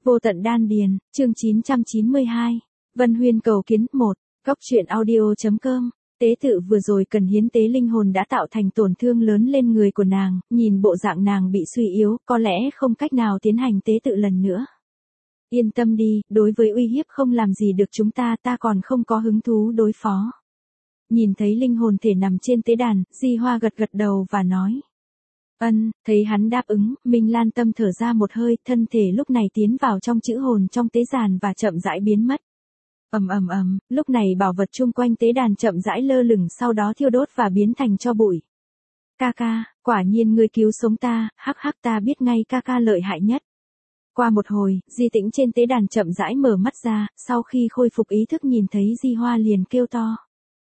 Vô tận đan điền, chương 992. Vân Huyên cầu kiến 1. Góc truyện audio.com. Tế tự vừa rồi cần hiến tế linh hồn đã tạo thành tổn thương lớn lên người của nàng, nhìn bộ dạng nàng bị suy yếu, có lẽ không cách nào tiến hành tế tự lần nữa. Yên tâm đi, đối với uy hiếp không làm gì được chúng ta còn không có hứng thú đối phó. Nhìn thấy linh hồn thể nằm trên tế đàn, Di Hoa gật gật đầu và nói. Thấy hắn đáp ứng, Minh Lan tâm thở ra một hơi, thân thể lúc này tiến vào trong chữ hồn trong tế giàn và chậm rãi biến mất. Lúc này bảo vật chung quanh tế đàn chậm rãi lơ lửng sau đó thiêu đốt và biến thành tro bụi. Ca, quả nhiên ngươi cứu sống ta, hắc ta biết ngay ca lợi hại nhất. Qua một hồi, Di Tĩnh trên tế đàn chậm rãi mở mắt ra, sau khi khôi phục ý thức nhìn thấy Di Hoa liền kêu to.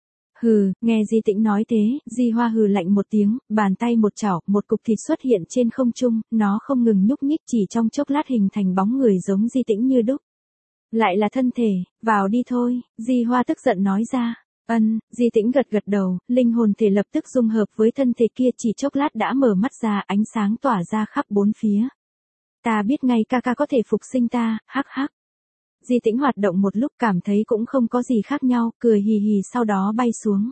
Hừ, nghe Di Tĩnh nói thế, Di Hoa hừ lạnh một tiếng, bàn tay một chảo, một cục thịt xuất hiện trên không trung, nó không ngừng nhúc nhích chỉ trong chốc lát hình thành bóng người giống Di Tĩnh như đúc. Lại là thân thể, vào đi thôi, Di Hoa tức giận nói ra. Di Tĩnh gật gật đầu, linh hồn thể lập tức dung hợp với thân thể kia chỉ chốc lát đã mở mắt ra, ánh sáng tỏa ra khắp bốn phía. Ta biết ngay ca có thể phục sinh ta, hắc. Di Tĩnh hoạt động một lúc cảm thấy cũng không có gì khác nhau, cười hì hì sau đó bay xuống.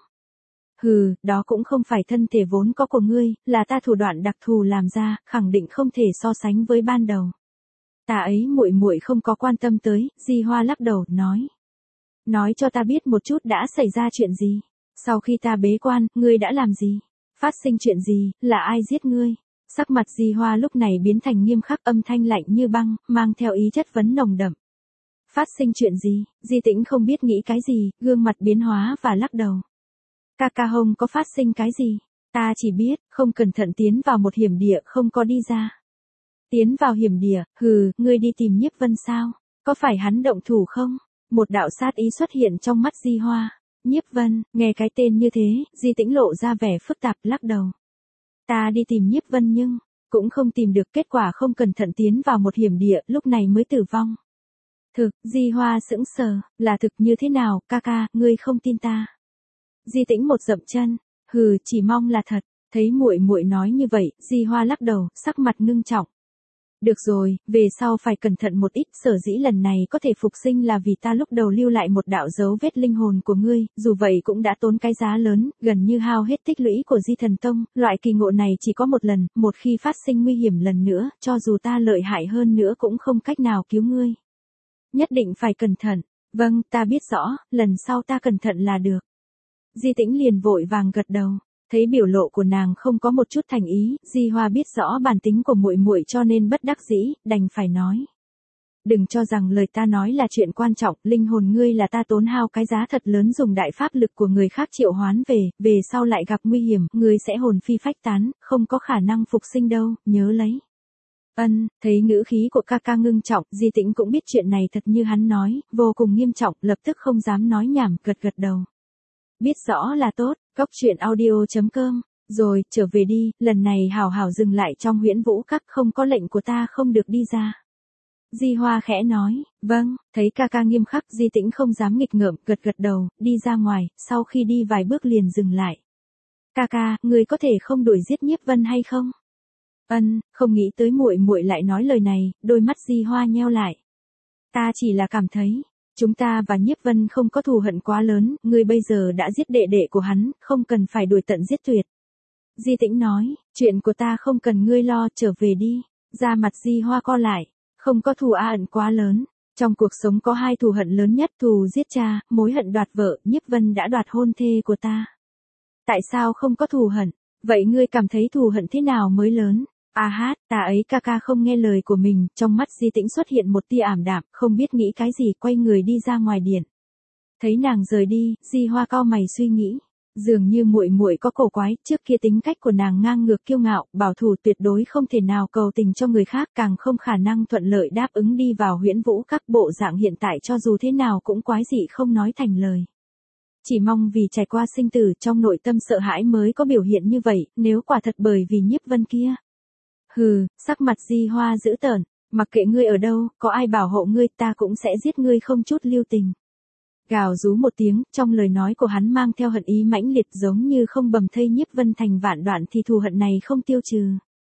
Hừ, đó cũng không phải thân thể vốn có của ngươi, là ta thủ đoạn đặc thù làm ra, khẳng định không thể so sánh với ban đầu. Ta ấy muội không có quan tâm tới, Di Hoa lắc đầu, nói. Nói cho ta biết một chút đã xảy ra chuyện gì. Sau khi ta bế quan, ngươi đã làm gì? Phát sinh chuyện gì, là ai giết ngươi? Sắc mặt Di Hoa lúc này biến thành nghiêm khắc, âm thanh lạnh như băng, mang theo ý chất vấn nồng đậm. Phát sinh chuyện gì? Di Tĩnh không biết nghĩ cái gì, gương mặt biến hóa và lắc đầu. Ca Hồng có phát sinh cái gì? Ta chỉ biết, không cẩn thận tiến vào một hiểm địa không có đi ra. Tiến vào hiểm địa, hừ, ngươi đi tìm Nhiếp Vân sao? Có phải hắn động thủ không? Một đạo sát ý xuất hiện trong mắt Di Hoa. Nhiếp Vân, nghe cái tên như thế, Di Tĩnh lộ ra vẻ phức tạp lắc đầu. Ta đi tìm Nhiếp Vân nhưng, cũng không tìm được, kết quả không cẩn thận tiến vào một hiểm địa, lúc này mới tử vong. Thực, Di Hoa sững sờ, là thực như thế nào, ca, ngươi không tin ta. Di Tĩnh một dậm chân, hừ, chỉ mong là thật, thấy muội nói như vậy, Di Hoa lắc đầu, sắc mặt ngưng trọng. Được rồi, về sau phải cẩn thận một ít, sở dĩ lần này có thể phục sinh là vì ta lúc đầu lưu lại một đạo dấu vết linh hồn của ngươi, dù vậy cũng đã tốn cái giá lớn, gần như hao hết tích lũy của Di Thần Tông, loại kỳ ngộ này chỉ có một lần, một khi phát sinh nguy hiểm lần nữa, cho dù ta lợi hại hơn nữa cũng không cách nào cứu ngươi. Nhất định phải cẩn thận, vâng, ta biết rõ, lần sau ta cẩn thận là được. Di Tĩnh liền vội vàng gật đầu. Thấy biểu lộ của nàng không có một chút thành ý, Di Hoa biết rõ bản tính của muội cho nên bất đắc dĩ, đành phải nói. Đừng cho rằng lời ta nói là chuyện quan trọng, linh hồn ngươi là ta tốn hao cái giá thật lớn dùng đại pháp lực của người khác triệu hoán về sau lại gặp nguy hiểm, ngươi sẽ hồn phi phách tán, không có khả năng phục sinh đâu, nhớ lấy. Thấy ngữ khí của ca ngưng trọng, Di Tĩnh cũng biết chuyện này thật như hắn nói, vô cùng nghiêm trọng, lập tức không dám nói nhảm, gật đầu. Biết rõ là tốt, góc truyện audio.com, rồi, trở về đi, lần này hảo dừng lại trong Huyễn Vũ Các, không có lệnh của ta không được đi ra. Di Hoa khẽ nói, vâng, thấy ca nghiêm khắc, Di Tĩnh không dám nghịch ngợm, gật đầu, đi ra ngoài, sau khi đi vài bước liền dừng lại. Ca, người có thể không đuổi giết Nhiếp Vân hay không? Không nghĩ tới muội lại nói lời này, đôi mắt Di Hoa nheo lại. Ta chỉ là cảm thấy, chúng ta và Nhiếp Vân không có thù hận quá lớn, ngươi bây giờ đã giết đệ đệ của hắn, không cần phải đuổi tận giết tuyệt. Di Tĩnh nói, chuyện của ta không cần ngươi lo, trở về đi. Da mặt Di Hoa co lại, không có thù hận quá lớn. Trong cuộc sống có hai thù hận lớn nhất, thù giết cha, mối hận đoạt vợ, Nhiếp Vân đã đoạt hôn thê của ta. Tại sao không có thù hận? Vậy ngươi cảm thấy thù hận thế nào mới lớn? Ta ấy ca không nghe lời của mình, trong mắt Di Tĩnh xuất hiện một tia ảm đạm, không biết nghĩ cái gì, quay người đi ra ngoài điện. Thấy nàng rời đi, Di Hoa cau mày suy nghĩ, dường như muội có cổ quái, trước kia tính cách của nàng ngang ngược kiêu ngạo, bảo thủ tuyệt đối không thể nào cầu tình cho người khác, càng không khả năng thuận lợi đáp ứng đi vào Huyễn Vũ Các, bộ dạng hiện tại cho dù thế nào cũng quái dị không nói thành lời. Chỉ mong vì trải qua sinh tử trong nội tâm sợ hãi mới có biểu hiện như vậy, nếu quả thật bởi vì Nhiếp Vân kia. Hừ, sắc mặt Di Hoa dữ tợn, mặc kệ ngươi ở đâu, có ai bảo hộ ngươi ta cũng sẽ giết ngươi không chút lưu tình. Gào rú một tiếng, trong lời nói của hắn mang theo hận ý mãnh liệt giống như không bầm thây Nhiếp Vân thành vạn đoạn thì thù hận này không tiêu trừ.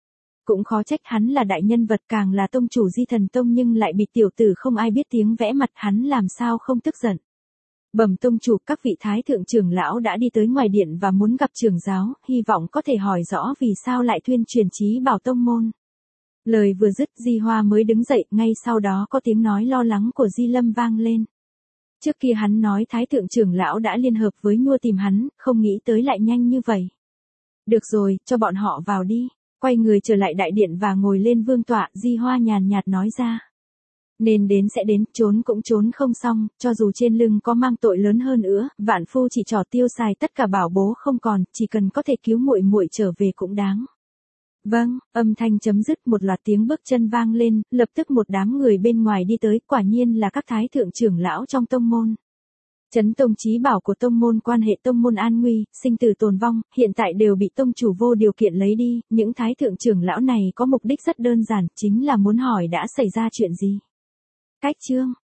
Cũng khó trách hắn là đại nhân vật, càng là tông chủ Di Thần Tông nhưng lại bị tiểu tử không ai biết tiếng vẽ mặt, hắn làm sao không tức giận. Bẩm tông chủ, các vị thái thượng trưởng lão đã đi tới ngoài điện và muốn gặp trưởng giáo, hy vọng có thể hỏi rõ vì sao lại tuyên truyền chí bảo tông môn. Lời vừa dứt Di Hoa mới đứng dậy, ngay sau đó có tiếng nói lo lắng của Di Lâm vang lên. Trước kia hắn nói thái thượng trưởng lão đã liên hợp với Nhua tìm hắn, không nghĩ tới lại nhanh như vậy. Được rồi, cho bọn họ vào đi. Quay người trở lại đại điện và ngồi lên vương tọa, Di Hoa nhàn nhạt nói ra. Nên đến sẽ đến, trốn cũng trốn không xong, cho dù trên lưng có mang tội lớn hơn nữa, vạn phu chỉ trò tiêu xài tất cả bảo bố không còn, chỉ cần có thể cứu muội muội trở về cũng đáng. Vâng, âm thanh chấm dứt, một loạt tiếng bước chân vang lên, lập tức một đám người bên ngoài đi tới, quả nhiên là các thái thượng trưởng lão trong tông môn. Chấn tông chí bảo của tông môn quan hệ tông môn an nguy, sinh tử tồn vong, hiện tại đều bị tông chủ vô điều kiện lấy đi, những thái thượng trưởng lão này có mục đích rất đơn giản, chính là muốn hỏi đã xảy ra chuyện gì. Cách chương